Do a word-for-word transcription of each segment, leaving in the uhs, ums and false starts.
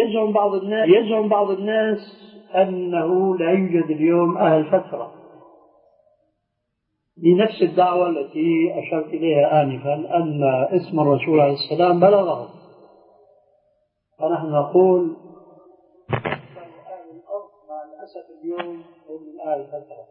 يزعم بعض الناس يزعم بعض الناس أنه لا يوجد اليوم أهل فترة، لنفس الدعوة التي أشرت إليها آنفا أن اسم الرسول عليه السلام بلغهم. فنحن نقول أهل الأرض مع الأسف اليوم هم من أهل الفترة،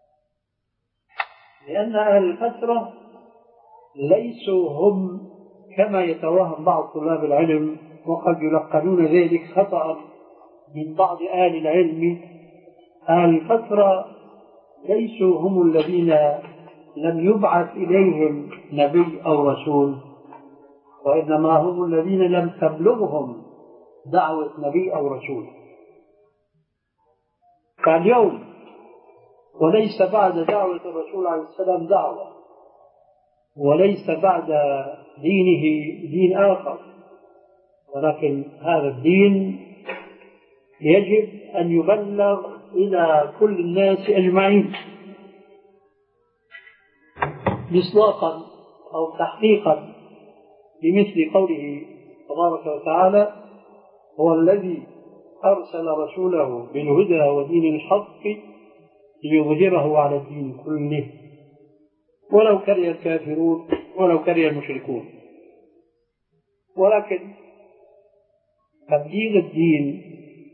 لأن أهل الفترة ليسوا هم كما يتوهم بعض طلاب العلم، وقد يلقنون ذلك خطأ من بعض أهل العلم. أهل الفترة ليسوا هم الذين لم يبعث إليهم نبي أو رسول، وإنما هم الذين لم تبلغهم دعوة نبي أو رسول. فاليوم وليس بعد دعوة الرسول عليه السلام دعوة، وليس بعد دينه دين آخر، ولكن هذا الدين يجب أن يبلغ إلى كل الناس أجمعين، مصداقا أو تحقيقا بمثل قوله تبارك وتعالى: هو الذي أرسل رسوله بالهدى ودين الحق ليظهره على الدين كله ولو كره الكافرون ولو كره المشركون. ولكن تبليغ الدين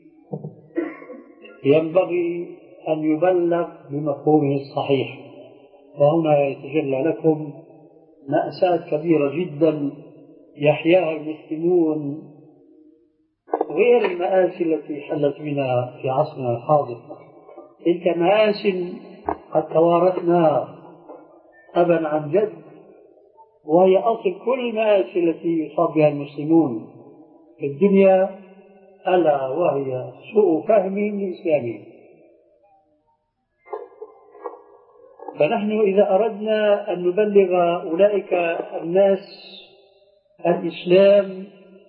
ينبغي أن يبلغ بمفهومه الصحيح، وهنا يتجلى لكم مأساة كبيرة جدا يحياها المسلمون غير المآسي التي حلت بنا في عصرنا الحاضر. تلك مآسي قد توارثنا أبا عن جد، وهي أصل كل المآسي التي يصاب بها المسلمون في الدنيا، ألا وهي سوء فهم لإسلامهم. فنحن إذا أردنا أن نبلغ أولئك الناس الإسلام،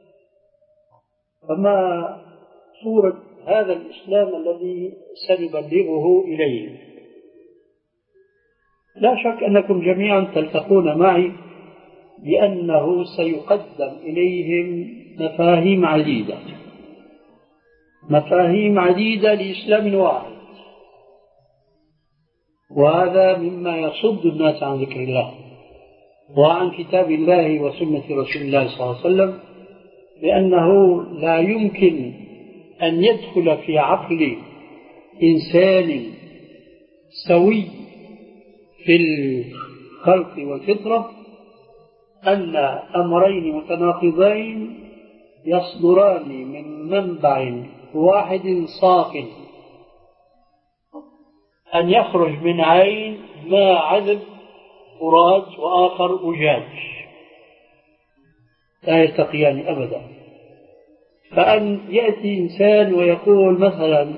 فما صورة هذا الإسلام الذي سنبلغه إليه؟ لا شك أنكم جميعا تلتقون معي بأنه سيقدم إليهم مفاهيم عديدة مفاهيم عديدة لإسلام واحد، وهذا مما يصد الناس عن ذكر الله وعن كتاب الله وسنة رسول الله صلى الله عليه وسلم، لأنه لا يمكن أن يدخل في عقل إنسان سوي في الخلق والفطرة أن أمرين متناقضين يصدران من منبع واحد ساقط، أن يخرج من عين ما عذب فرات وآخر أجاج، لا يلتقيان أبدا. فأن يأتي إنسان ويقول مثلا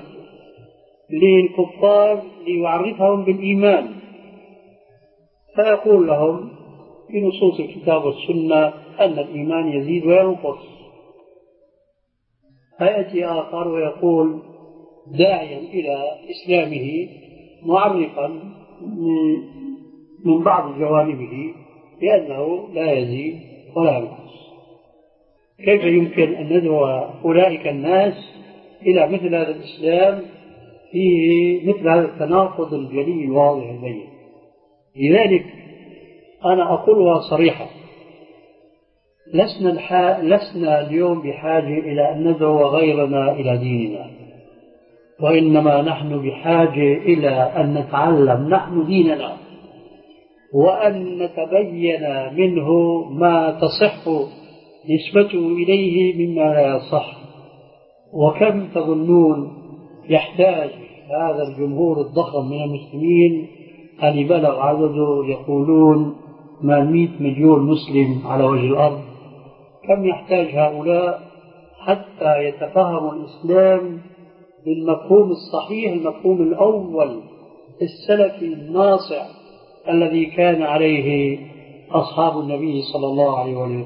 للكفار ليعرفهم بالإيمان، فيقول لهم في نصوص الكتاب والسنة أن الإيمان يزيد وينقص، فيأتي آخر ويقول داعيا إلى إسلامه معرفا من بعض جوانبه بأنه لا يزيد ولا ينقص. كيف يمكن أن ندعو أولئك الناس إلى مثل هذا الإسلام فيه مثل هذا التناقض الجلي الواضح البين؟ لذلك أنا أقولها صريحة، لسنا, الح... لسنا اليوم بحاجة إلى أن ندعو غيرنا إلى ديننا، وإنما نحن بحاجة إلى أن نتعلم نحن ديننا، وأن نتبين منه ما تصح نسبته إليه مما لا يصح. وكم تظنون يحتاج هذا الجمهور الضخم من المسلمين أن يبلغ عدده يقولون ما مئة مليون مسلم على وجه الأرض، كم يحتاج هؤلاء حتى يتفهموا الإسلام بالمفهوم الصحيح، المفهوم الأول السلفي الناصع الذي كان عليه أصحاب النبي صلى الله عليه وسلم.